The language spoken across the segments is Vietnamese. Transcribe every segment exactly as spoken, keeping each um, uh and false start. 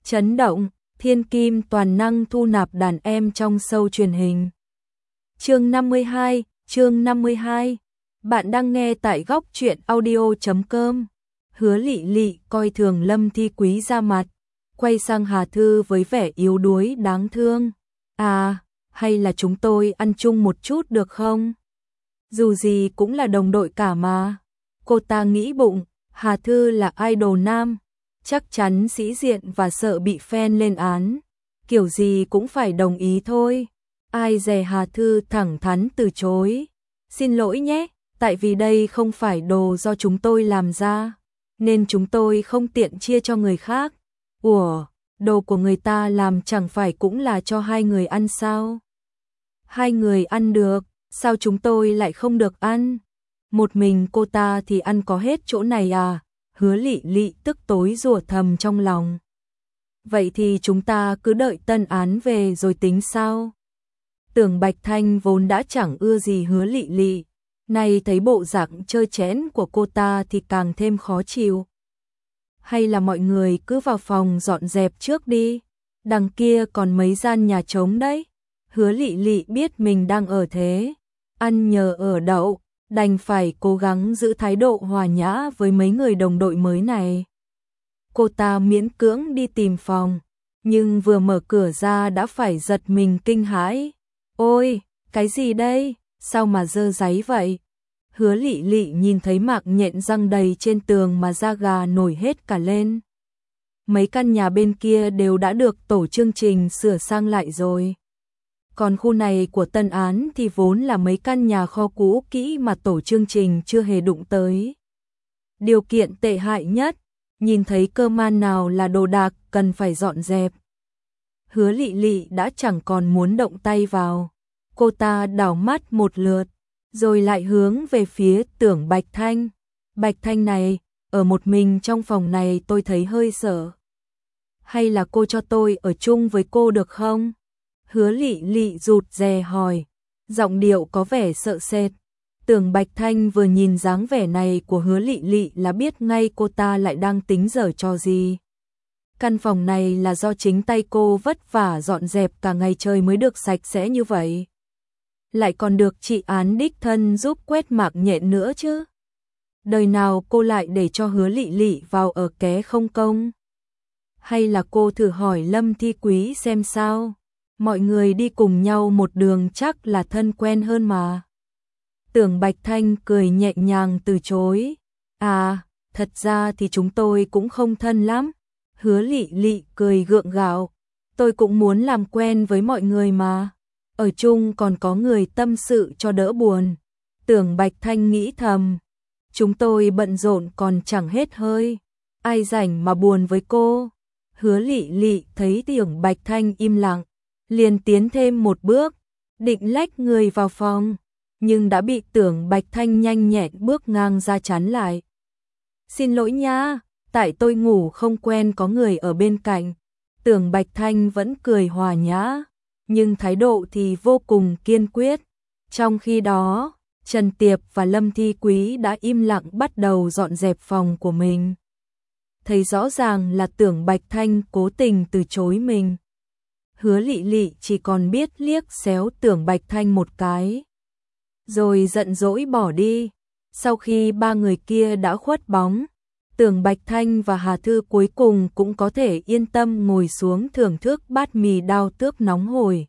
Chấn động, thiên kim toàn năng thu nạp đàn em trong show truyền hình. Chương năm mươi hai, chương năm mươi hai. Bạn đang nghe tại góc truyện audio chấm com. Hứa Lị Lị coi thường Lâm Thi Quý ra mặt, quay sang Hà Thư với vẻ yếu đuối đáng thương. À, hay là chúng tôi ăn chung một chút được không? Dù gì cũng là đồng đội cả mà. Cô ta nghĩ bụng, Hà Thư là idol nam, chắc chắn sĩ diện và sợ bị fan lên án. Kiểu gì cũng phải đồng ý thôi. Ai dè Hà Thư thẳng thắn từ chối. Xin lỗi nhé, tại vì đây không phải đồ do chúng tôi làm ra, nên chúng tôi không tiện chia cho người khác. Ủa, đồ của người ta làm chẳng phải cũng là cho hai người ăn sao? Hai người ăn được, sao chúng tôi lại không được ăn? Một mình cô ta thì ăn có hết chỗ này à? Hứa Lị Lị tức tối rủa thầm trong lòng. Vậy thì chúng ta cứ đợi tân án về rồi tính sao? Tưởng Bạch Thanh vốn đã chẳng ưa gì Hứa Lị Lị, nay thấy bộ dạng chơi chén của cô ta thì càng thêm khó chịu. Hay là mọi người cứ vào phòng dọn dẹp trước đi, đằng kia còn mấy gian nhà trống đấy. Hứa Lị Lị biết mình đang ở thế ăn nhờ ở đậu, đành phải cố gắng giữ thái độ hòa nhã với mấy người đồng đội mới này. Cô ta miễn cưỡng đi tìm phòng, nhưng vừa mở cửa ra đã phải giật mình kinh hãi. Ôi, cái gì đây? Sao mà dơ dáy vậy? Hứa Lị Lị nhìn thấy mạng nhện răng đầy trên tường mà da gà nổi hết cả lên. Mấy căn nhà bên kia đều đã được tổ chương trình sửa sang lại rồi. Còn khu này của Tân Án thì vốn là mấy căn nhà kho cũ kỹ mà tổ chương trình chưa hề đụng tới. Điều kiện tệ hại nhất, nhìn thấy cơ man nào là đồ đạc cần phải dọn dẹp. Hứa Lị Lị đã chẳng còn muốn động tay vào. Cô ta đảo mắt một lượt, rồi lại hướng về phía Tưởng Bạch Thanh. Bạch Thanh này, ở một mình trong phòng này tôi thấy hơi sợ. Hay là cô cho tôi ở chung với cô được không? Hứa Lị Lị rụt rè hỏi, giọng điệu có vẻ sợ sệt. Tưởng Bạch Thanh vừa nhìn dáng vẻ này của Hứa Lị Lị là biết ngay cô ta lại đang tính giở trò gì. Căn phòng này là do chính tay cô vất vả dọn dẹp cả ngày trời mới được sạch sẽ như vậy. Lại còn được chị Án đích thân giúp quét mạc nhện nữa chứ. Đời nào cô lại để cho Hứa Lị Lị vào ở ké không công? Hay là cô thử hỏi Lâm Thi Quý xem sao? Mọi người đi cùng nhau một đường chắc là thân quen hơn mà. Tưởng Bạch Thanh cười nhẹ nhàng từ chối. À, thật ra thì chúng tôi cũng không thân lắm. Hứa Lị Lị cười gượng gạo. Tôi cũng muốn làm quen với mọi người mà. Ở chung còn có người tâm sự cho đỡ buồn. Tưởng Bạch Thanh nghĩ thầm. Chúng tôi bận rộn còn chẳng hết hơi. Ai rảnh mà buồn với cô? Hứa Lị Lị thấy Tưởng Bạch Thanh im lặng, liền tiến thêm một bước, định lách người vào phòng, nhưng đã bị Tưởng Bạch Thanh nhanh nhẹn bước ngang ra chắn lại. Xin lỗi nha, tại tôi ngủ không quen có người ở bên cạnh. Tưởng Bạch Thanh vẫn cười hòa nhã, nhưng thái độ thì vô cùng kiên quyết. Trong khi đó, Trần Tiệp và Lâm Thi Quý đã im lặng bắt đầu dọn dẹp phòng của mình. Thấy rõ ràng là Tưởng Bạch Thanh cố tình từ chối mình. Hứa Lị Lị chỉ còn biết liếc xéo Tưởng Bạch Thanh một cái, rồi giận dỗi bỏ đi. Sau khi ba người kia đã khuất bóng, Tưởng Bạch Thanh và Hà Thư cuối cùng cũng có thể yên tâm ngồi xuống thưởng thức bát mì đao tước nóng hổi.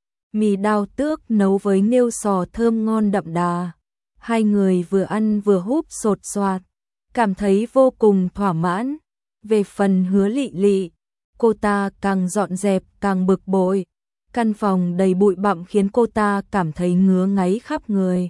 Mì đao tước nấu với nghêu sò thơm ngon đậm đà. Hai người vừa ăn vừa húp sột soạt, cảm thấy vô cùng thỏa mãn. Về phần Hứa Lị Lị, cô ta càng dọn dẹp càng bực bội. Căn phòng đầy bụi bặm khiến cô ta cảm thấy ngứa ngáy khắp người.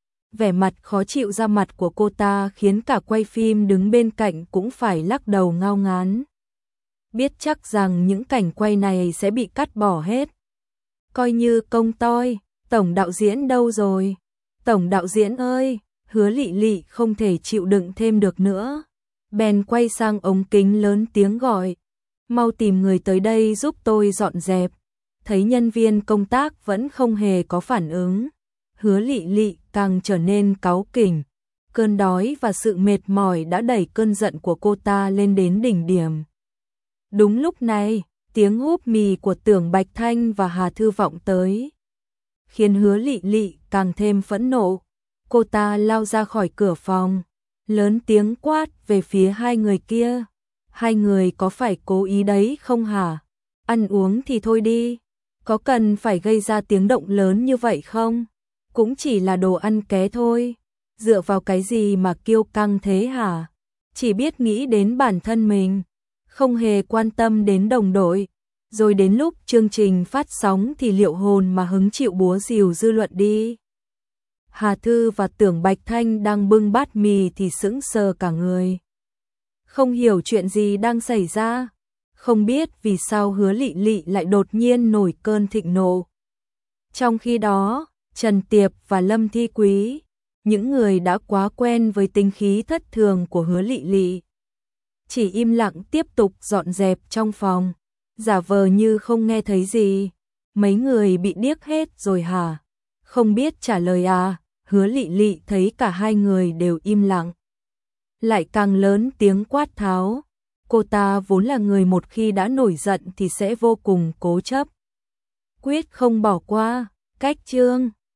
Vẻ mặt khó chịu ra mặt của cô ta khiến cả quay phim đứng bên cạnh cũng phải lắc đầu ngao ngán. Biết chắc rằng những cảnh quay này sẽ bị cắt bỏ hết. Coi như công toi. Tổng đạo diễn đâu rồi? Tổng đạo diễn ơi! Hứa Lị Lị không thể chịu đựng thêm được nữa, bèn quay sang ống kính lớn tiếng gọi. Mau tìm người tới đây giúp tôi dọn dẹp. Thấy nhân viên công tác vẫn không hề có phản ứng, Hứa Lị Lị càng trở nên cáu kỉnh. Cơn đói và sự mệt mỏi đã đẩy cơn giận của cô ta lên đến đỉnh điểm. Đúng lúc này, tiếng húp mì của Tưởng Bạch Thanh và Hà Thư vọng tới, khiến Hứa Lị Lị càng thêm phẫn nộ. Cô ta lao ra khỏi cửa phòng, lớn tiếng quát về phía hai người kia. Hai người có phải cố ý đấy không hả? Ăn uống thì thôi đi, có cần phải gây ra tiếng động lớn như vậy không? Cũng chỉ là đồ ăn ké thôi, dựa vào cái gì mà kiêu căng thế hả? Chỉ biết nghĩ đến bản thân mình, không hề quan tâm đến đồng đội. Rồi đến lúc chương trình phát sóng thì liệu hồn mà hứng chịu búa rìu dư luận đi. Hà Thư và Tưởng Bạch Thanh đang bưng bát mì thì sững sờ cả người. Không hiểu chuyện gì đang xảy ra, không biết vì sao Hứa Lị Lị lại đột nhiên nổi cơn thịnh nộ. Trong khi đó, Trần Tiệp và Lâm Thi Quý, những người đã quá quen với tính khí thất thường của Hứa Lị Lị, chỉ im lặng tiếp tục dọn dẹp trong phòng, giả vờ như không nghe thấy gì. Mấy người bị điếc hết rồi hả? Không biết trả lời à? Hứa Lị Lị thấy cả hai người đều im lặng, lại càng lớn tiếng quát tháo. Cô ta vốn là người một khi đã nổi giận thì sẽ vô cùng cố chấp, quyết không bỏ qua. Cách chương